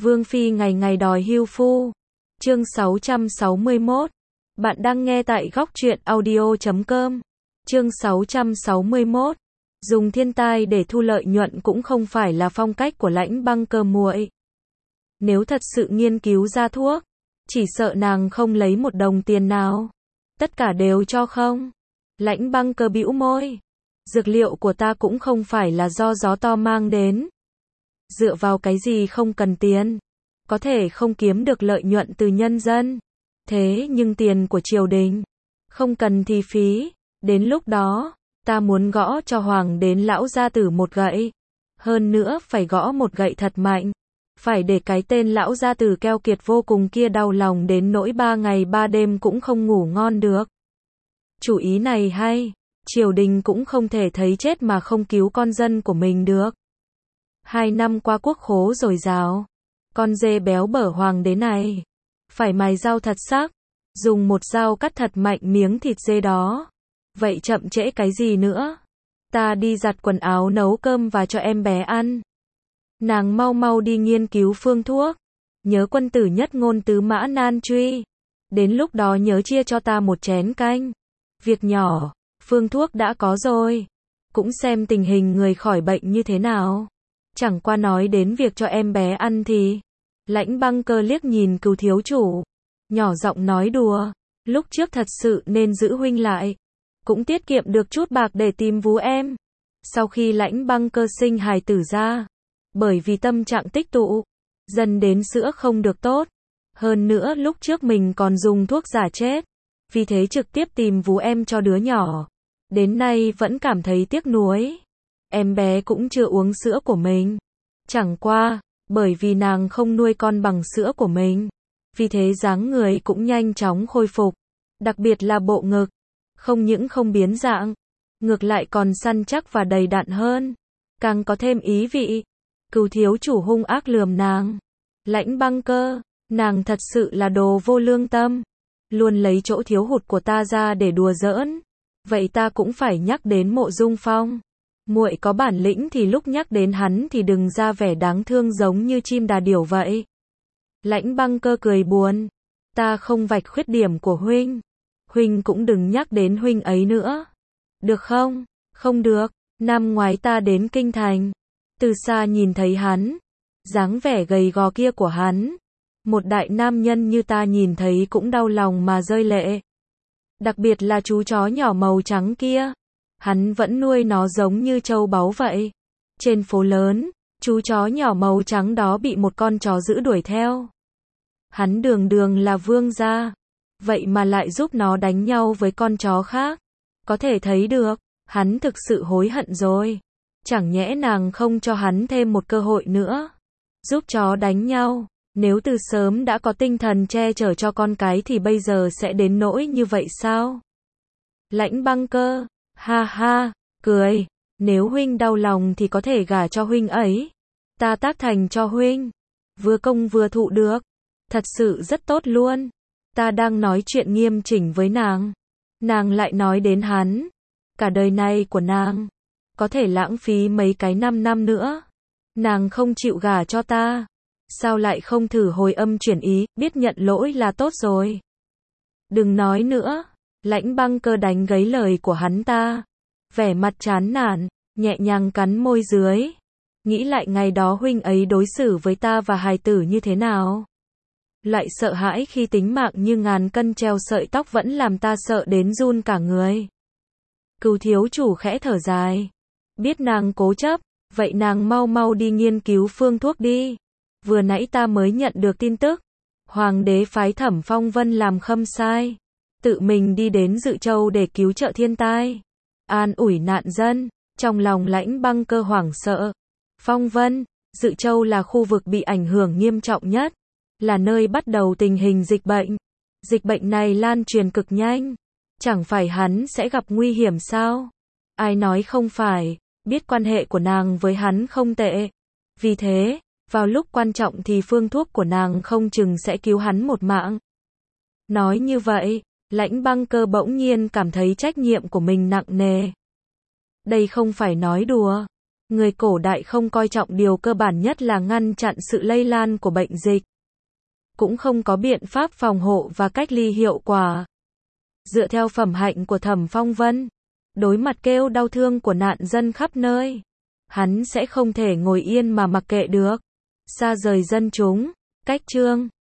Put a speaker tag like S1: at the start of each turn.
S1: Vương Phi ngày ngày đòi hưu phu. Chương 661. Bạn đang nghe tại góc truyện audio.com. Chương 661. Dùng thiên tai để thu lợi nhuận cũng không phải là phong cách của Lãnh Băng Cơ muội. Nếu thật sự nghiên cứu ra thuốc, chỉ sợ nàng không lấy một đồng tiền nào. Tất cả đều cho không. Lãnh Băng Cơ bĩu môi. Dược liệu của ta cũng không phải là do gió to mang đến. Dựa vào cái gì không cần tiền. Có thể không kiếm được lợi nhuận từ nhân dân. Thế nhưng tiền của triều đình. Không cần thì phí. Đến lúc đó, ta muốn gõ cho hoàng đến lão gia tử một gậy. Hơn nữa phải gõ một gậy thật mạnh. Phải để cái tên lão gia tử keo kiệt vô cùng kia đau lòng đến nỗi 3 ngày 3 đêm cũng không ngủ ngon được. Chủ ý này hay. Triều đình cũng không thể thấy chết mà không cứu con dân của mình được. 2 năm qua quốc khố dồi dào. Con dê béo bở hoàng đế này. Phải mài dao thật sắc. Dùng một dao cắt thật mạnh miếng thịt dê đó. Vậy chậm trễ cái gì nữa? Ta đi giặt quần áo nấu cơm và cho em bé ăn. Nàng mau mau đi nghiên cứu phương thuốc. Nhớ quân tử nhất ngôn tứ mã nan truy. Đến lúc đó nhớ chia cho ta một chén canh. Việc nhỏ, phương thuốc đã có rồi. Cũng xem tình hình người khỏi bệnh như thế nào. Chẳng qua nói đến việc cho em bé ăn thì. Lãnh Băng Cơ liếc nhìn Cửu thiếu chủ. Nhỏ giọng nói đùa. Lúc trước thật sự nên giữ huynh lại. Cũng tiết kiệm được chút bạc để tìm vú em. Sau khi Lãnh Băng Cơ sinh hài tử ra. Bởi vì tâm trạng tích tụ. Dần đến sữa không được tốt. Hơn nữa lúc trước mình còn dùng thuốc giả chết. Vì thế trực tiếp tìm vú em cho đứa nhỏ. Đến nay vẫn cảm thấy tiếc nuối. Em bé cũng chưa uống sữa của mình. Chẳng qua, bởi vì nàng không nuôi con bằng sữa của mình. Vì thế dáng người cũng nhanh chóng khôi phục. Đặc biệt là bộ ngực. Không những không biến dạng. Ngược lại còn săn chắc và đầy đặn hơn. Càng có thêm ý vị. Cửu thiếu chủ hung ác lườm nàng. Lãnh Băng Cơ, nàng thật sự là đồ vô lương tâm. Luôn lấy chỗ thiếu hụt của ta ra để đùa giỡn. Vậy ta cũng phải nhắc đến Mộ Dung Phong. Muội có bản lĩnh thì lúc nhắc đến hắn thì đừng ra vẻ đáng thương giống như chim đà điểu vậy. Lãnh Băng Cơ cười buồn. Ta không vạch khuyết điểm của huynh. Huynh cũng đừng nhắc đến huynh ấy nữa. Được không? Không được. Năm ngoái ta đến Kinh Thành. Từ xa nhìn thấy hắn. Dáng vẻ gầy gò kia của hắn. Một đại nam nhân như ta nhìn thấy cũng đau lòng mà rơi lệ. Đặc biệt là chú chó nhỏ màu trắng kia. Hắn vẫn nuôi nó giống như châu báu vậy. Trên phố lớn, chú chó nhỏ màu trắng đó bị một con chó dữ đuổi theo. Hắn đường đường là vương gia. Vậy mà lại giúp nó đánh nhau với con chó khác. Có thể thấy được, hắn thực sự hối hận rồi. Chẳng nhẽ nàng không cho hắn thêm một cơ hội nữa. Giúp chó đánh nhau. Nếu từ sớm đã có tinh thần che chở cho con cái thì bây giờ sẽ đến nỗi như vậy sao? Lãnh Băng Cơ, ha ha, cười. Nếu huynh đau lòng thì có thể gả cho huynh ấy. Ta tác thành cho huynh. Vừa công vừa thụ được. Thật sự rất tốt luôn. Ta đang nói chuyện nghiêm chỉnh với nàng. Nàng lại nói đến hắn. Cả đời này của nàng. Có thể lãng phí mấy cái 5 năm nữa. Nàng không chịu gả cho ta. Sao lại không thử hồi âm chuyển ý, biết nhận lỗi là tốt rồi. Đừng nói nữa. Lãnh Băng Cơ đánh gấy lời của hắn ta. Vẻ mặt chán nản, nhẹ nhàng cắn môi dưới. Nghĩ lại ngày đó huynh ấy đối xử với ta và hài tử như thế nào. Loại sợ hãi khi tính mạng như ngàn cân treo sợi tóc vẫn làm ta sợ đến run cả người. Cửu thiếu chủ khẽ thở dài. Biết nàng cố chấp, vậy nàng mau mau đi nghiên cứu phương thuốc đi. Vừa nãy ta mới nhận được tin tức. Hoàng đế phái Thẩm Phong Vân làm khâm sai. Tự mình đi đến Dự Châu để cứu trợ thiên tai. An ủi nạn dân. Trong lòng Lãnh Băng Cơ hoảng sợ. Phong Vân, Dự Châu là khu vực bị ảnh hưởng nghiêm trọng nhất. Là nơi bắt đầu tình hình dịch bệnh. Dịch bệnh này lan truyền cực nhanh. Chẳng phải hắn sẽ gặp nguy hiểm sao? Ai nói không phải. Biết quan hệ của nàng với hắn không tệ. Vì thế, vào lúc quan trọng thì phương thuốc của nàng không chừng sẽ cứu hắn một mạng. Nói như vậy, Lãnh Băng Cơ bỗng nhiên cảm thấy trách nhiệm của mình nặng nề. Đây không phải nói đùa. Người cổ đại không coi trọng điều cơ bản nhất là ngăn chặn sự lây lan của bệnh dịch. Cũng không có biện pháp phòng hộ và cách ly hiệu quả. Dựa theo phẩm hạnh của Thẩm Phong Vân, đối mặt kêu đau thương của nạn dân khắp nơi, hắn sẽ không thể ngồi yên mà mặc kệ được. Xa rời dân chúng, cách chương